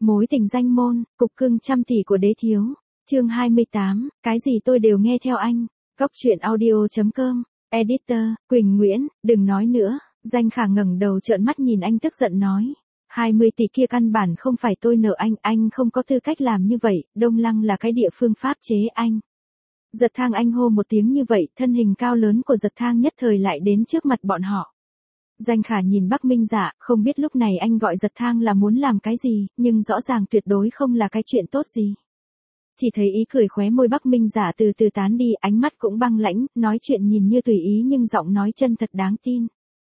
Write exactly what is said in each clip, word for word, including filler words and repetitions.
Mối tình danh môn, cục cưng trăm tỷ của đế thiếu. Chương hai mươi tám, cái gì tôi đều nghe theo anh. Góc truyện audio.com. Editor, Quỳnh Nguyễn, đừng nói nữa. Danh Khả ngẩng đầu trợn mắt nhìn anh tức giận nói. hai mươi tỷ kia căn bản không phải tôi nợ anh, anh không có tư cách làm như vậy, Đông Lăng là cái địa phương pháp chế anh. Giật Thang anh hô một tiếng như vậy, thân hình cao lớn của Giật Thang nhất thời lại đến trước mặt bọn họ. Danh Khả nhìn Bắc Minh Dạ, không biết lúc này anh gọi Giật Thang là muốn làm cái gì, nhưng rõ ràng tuyệt đối không là cái chuyện tốt gì. Chỉ thấy ý cười khóe môi Bắc Minh Dạ từ từ tán đi, ánh mắt cũng băng lãnh, nói chuyện nhìn như tùy ý nhưng giọng nói chân thật đáng tin.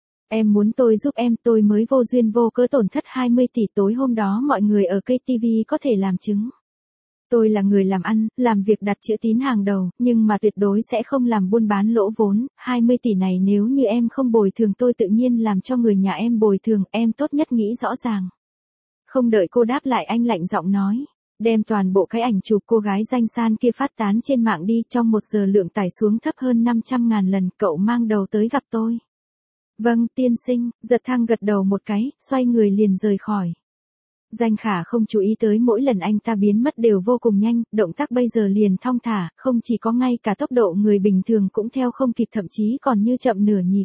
Em muốn tôi giúp em, tôi mới vô duyên vô cớ tổn thất hai mươi tỷ, tối hôm đó mọi người ở ca tê vê có thể làm chứng. Tôi là người làm ăn, làm việc đặt chữ tín hàng đầu, nhưng mà tuyệt đối sẽ không làm buôn bán lỗ vốn, hai mươi tỷ này nếu như em không bồi thường tôi tự nhiên làm cho người nhà em bồi thường, em tốt nhất nghĩ rõ ràng. Không đợi cô đáp lại anh lạnh giọng nói, đem toàn bộ cái ảnh chụp cô gái danh san kia phát tán trên mạng đi, trong một giờ lượng tải xuống thấp hơn năm trăm ngàn lần, cậu mang đầu tới gặp tôi. Vâng, tiên sinh, Giật Thang gật đầu một cái, xoay người liền rời khỏi. Danh Khả không chú ý tới mỗi lần anh ta biến mất đều vô cùng nhanh, động tác bây giờ liền thong thả, không chỉ có ngay cả tốc độ người bình thường cũng theo không kịp, thậm chí còn như chậm nửa nhịp.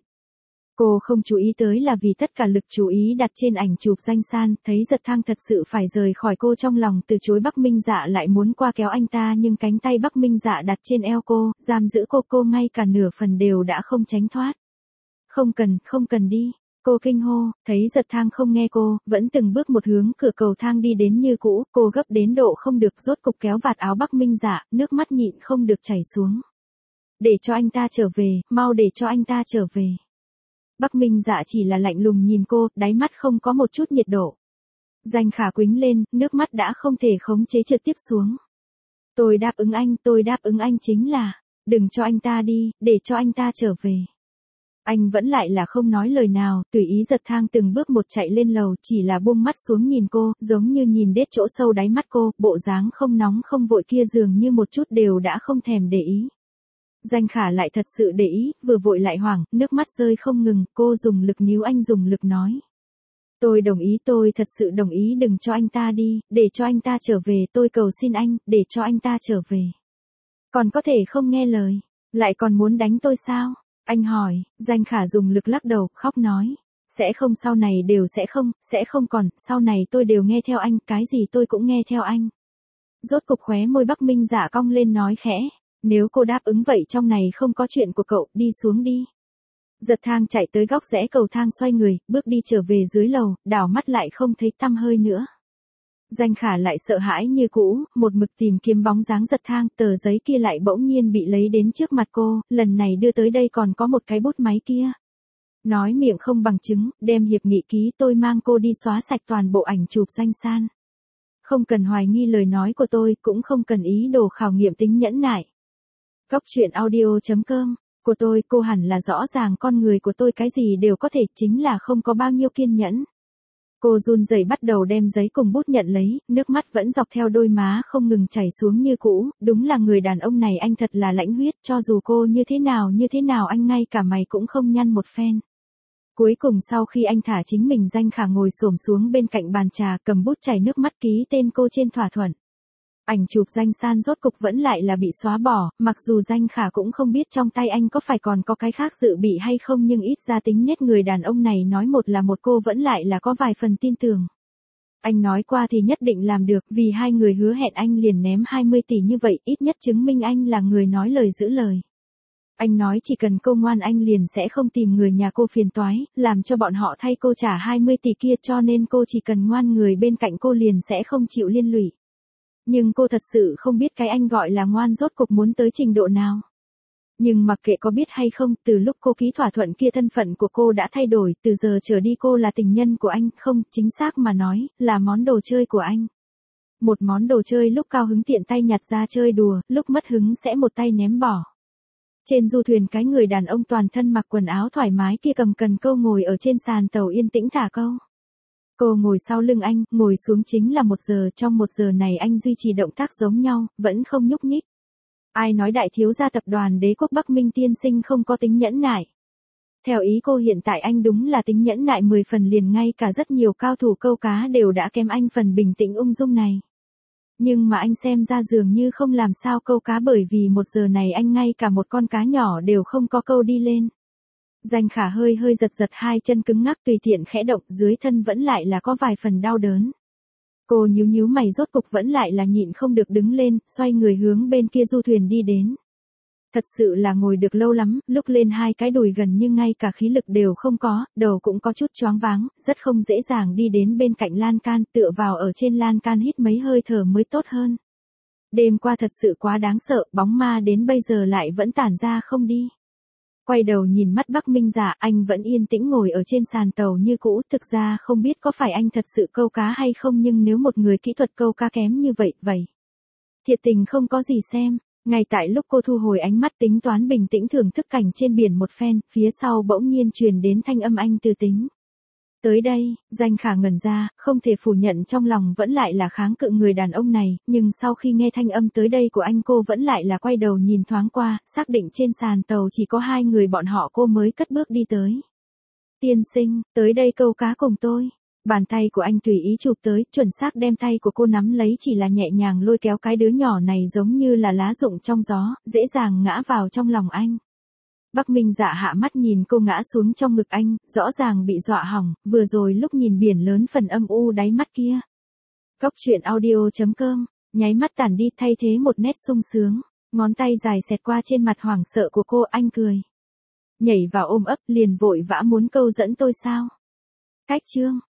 Cô không chú ý tới là vì tất cả lực chú ý đặt trên ảnh chụp danh san, thấy Giật Thang thật sự phải rời khỏi cô, trong lòng từ chối Bắc Minh Dạ lại muốn qua kéo anh ta, nhưng cánh tay Bắc Minh Dạ đặt trên eo cô, giam giữ cô, cô ngay cả nửa phần đều đã không tránh thoát. Không cần, không cần đi. Cô kinh hô, thấy Giật Thang không nghe cô, vẫn từng bước một hướng cửa cầu thang đi đến như cũ, cô gấp đến độ không được, rốt cục kéo vạt áo Bắc Minh Dạ, nước mắt nhịn không được chảy xuống. Để cho anh ta trở về, mau để cho anh ta trở về. Bắc Minh Dạ chỉ là lạnh lùng nhìn cô, đáy mắt không có một chút nhiệt độ. Danh Khả quĩnh lên, nước mắt đã không thể khống chế trượt tiếp xuống. Tôi đáp ứng anh, tôi đáp ứng anh chính là, đừng cho anh ta đi, để cho anh ta trở về. Anh vẫn lại là không nói lời nào, tùy ý Giật Thang từng bước một chạy lên lầu, chỉ là buông mắt xuống nhìn cô, giống như nhìn đết chỗ sâu đáy mắt cô, bộ dáng không nóng không vội kia dường như một chút đều đã không thèm để ý. Danh Khả lại thật sự để ý, vừa vội lại hoảng, nước mắt rơi không ngừng, cô dùng lực níu anh dùng lực nói. Tôi đồng ý, tôi thật sự đồng ý, đừng cho anh ta đi, để cho anh ta trở về, tôi cầu xin anh, để cho anh ta trở về. Còn có thể không nghe lời, lại còn muốn đánh tôi sao? Anh hỏi. Danh Khả dùng lực lắc đầu, khóc nói. Sẽ không, sau này đều sẽ không, sẽ không còn, sau này tôi đều nghe theo anh, cái gì tôi cũng nghe theo anh. Rốt cục khóe môi Bắc Minh Dạ cong lên nói khẽ. Nếu cô đáp ứng vậy trong này không có chuyện của cậu, đi xuống đi. Giật Thang chạy tới góc rẽ cầu thang, xoay người, bước đi trở về dưới lầu, đảo mắt lại không thấy tăm hơi nữa. Danh Khả lại sợ hãi như cũ, một mực tìm kiếm bóng dáng Giật Thang, tờ giấy kia lại bỗng nhiên bị lấy đến trước mặt cô, lần này đưa tới đây còn có một cái bút máy kia. Nói miệng không bằng chứng, đem hiệp nghị ký, tôi mang cô đi xóa sạch toàn bộ ảnh chụp danh san. Không cần hoài nghi lời nói của tôi, cũng không cần ý đồ khảo nghiệm tính nhẫn nại. Góc truyện audio.com, của tôi, cô hẳn là rõ ràng con người của tôi cái gì đều có thể, chính là không có bao nhiêu kiên nhẫn. Cô run rẩy bắt đầu đem giấy cùng bút nhận lấy, nước mắt vẫn dọc theo đôi má không ngừng chảy xuống như cũ, đúng là người đàn ông này anh thật là lãnh huyết, cho dù cô như thế nào như thế nào anh ngay cả mày cũng không nhăn một phen. Cuối cùng sau khi anh thả chính mình, Danh Khả ngồi xổm xuống bên cạnh bàn trà, cầm bút chảy nước mắt ký tên cô trên thỏa thuận. Ảnh chụp danh san rốt cục vẫn lại là bị xóa bỏ, mặc dù Danh Khả cũng không biết trong tay anh có phải còn có cái khác dự bị hay không, nhưng ít ra tính nết người đàn ông này nói một là một, cô vẫn lại là có vài phần tin tưởng. Anh nói qua thì nhất định làm được, vì hai người hứa hẹn anh liền ném hai mươi tỷ như vậy, ít nhất chứng minh anh là người nói lời giữ lời. Anh nói chỉ cần cô ngoan anh liền sẽ không tìm người nhà cô phiền toái, làm cho bọn họ thay cô trả hai mươi tỷ kia, cho nên cô chỉ cần ngoan, người bên cạnh cô liền sẽ không chịu liên lụy. Nhưng cô thật sự không biết cái anh gọi là ngoan rốt cục muốn tới trình độ nào. Nhưng mặc kệ có biết hay không, từ lúc cô ký thỏa thuận kia thân phận của cô đã thay đổi, từ giờ trở đi cô là tình nhân của anh, không, chính xác mà nói, là món đồ chơi của anh. Một món đồ chơi lúc cao hứng tiện tay nhặt ra chơi đùa, lúc mất hứng sẽ một tay ném bỏ. Trên du thuyền, cái người đàn ông toàn thân mặc quần áo thoải mái kia cầm cần câu ngồi ở trên sàn tàu yên tĩnh thả câu. Cô ngồi sau lưng anh, ngồi xuống chính là một giờ, trong một giờ này anh duy trì động tác giống nhau, vẫn không nhúc nhích. Ai nói đại thiếu gia tập đoàn Đế quốc Bắc Minh tiên sinh không có tính nhẫn nại. Theo ý cô hiện tại anh đúng là tính nhẫn nại mười phần liền ngay cả rất nhiều cao thủ câu cá đều đã kém anh phần bình tĩnh ung dung này. Nhưng mà anh xem ra dường như không làm sao câu cá bởi vì một giờ này anh ngay cả một con cá nhỏ đều không có câu đi lên. Danh Khả hơi hơi giật giật hai chân cứng ngắc tùy tiện khẽ động dưới thân vẫn lại là có vài phần đau đớn. Cô nhíu nhíu mày rốt cục vẫn lại là nhịn không được đứng lên, xoay người hướng bên kia du thuyền đi đến. Thật sự là ngồi được lâu lắm, lúc lên hai cái đùi gần như ngay cả khí lực đều không có, đầu cũng có chút choáng váng, rất không dễ dàng đi đến bên cạnh lan can, tựa vào ở trên lan can hít mấy hơi thở mới tốt hơn. Đêm qua thật sự quá đáng sợ, bóng ma đến bây giờ lại vẫn tản ra không đi. Quay đầu nhìn mắt Bắc Minh Dạ, anh vẫn yên tĩnh ngồi ở trên sàn tàu như cũ, thực ra không biết có phải anh thật sự câu cá hay không nhưng nếu một người kỹ thuật câu cá kém như vậy, vậy. Thiệt tình không có gì xem. Ngay tại lúc cô thu hồi ánh mắt tính toán bình tĩnh thưởng thức cảnh trên biển một phen, phía sau bỗng nhiên truyền đến thanh âm anh Tư Tính. Tới đây, Danh Khả ngẩn ra, không thể phủ nhận trong lòng vẫn lại là kháng cự người đàn ông này, nhưng sau khi nghe thanh âm tới đây của anh cô vẫn lại là quay đầu nhìn thoáng qua, xác định trên sàn tàu chỉ có hai người bọn họ cô mới cất bước đi tới. Tiên sinh, tới đây câu cá cùng tôi. Bàn tay của anh tùy ý chụp tới, chuẩn xác đem tay của cô nắm lấy chỉ là nhẹ nhàng lôi kéo cái đứa nhỏ này giống như là lá rụng trong gió, dễ dàng ngã vào trong lòng anh. Bắc Minh Dạ hạ mắt nhìn cô ngã xuống trong ngực anh, rõ ràng bị dọa hỏng, vừa rồi lúc nhìn biển lớn phần âm u đáy mắt kia. Góc truyện audio chấm com, nháy mắt tản đi thay thế một nét sung sướng, ngón tay dài xẹt qua trên mặt hoảng sợ của cô, anh cười. Nhảy vào ôm ấp liền vội vã muốn câu dẫn tôi sao? Cách chương.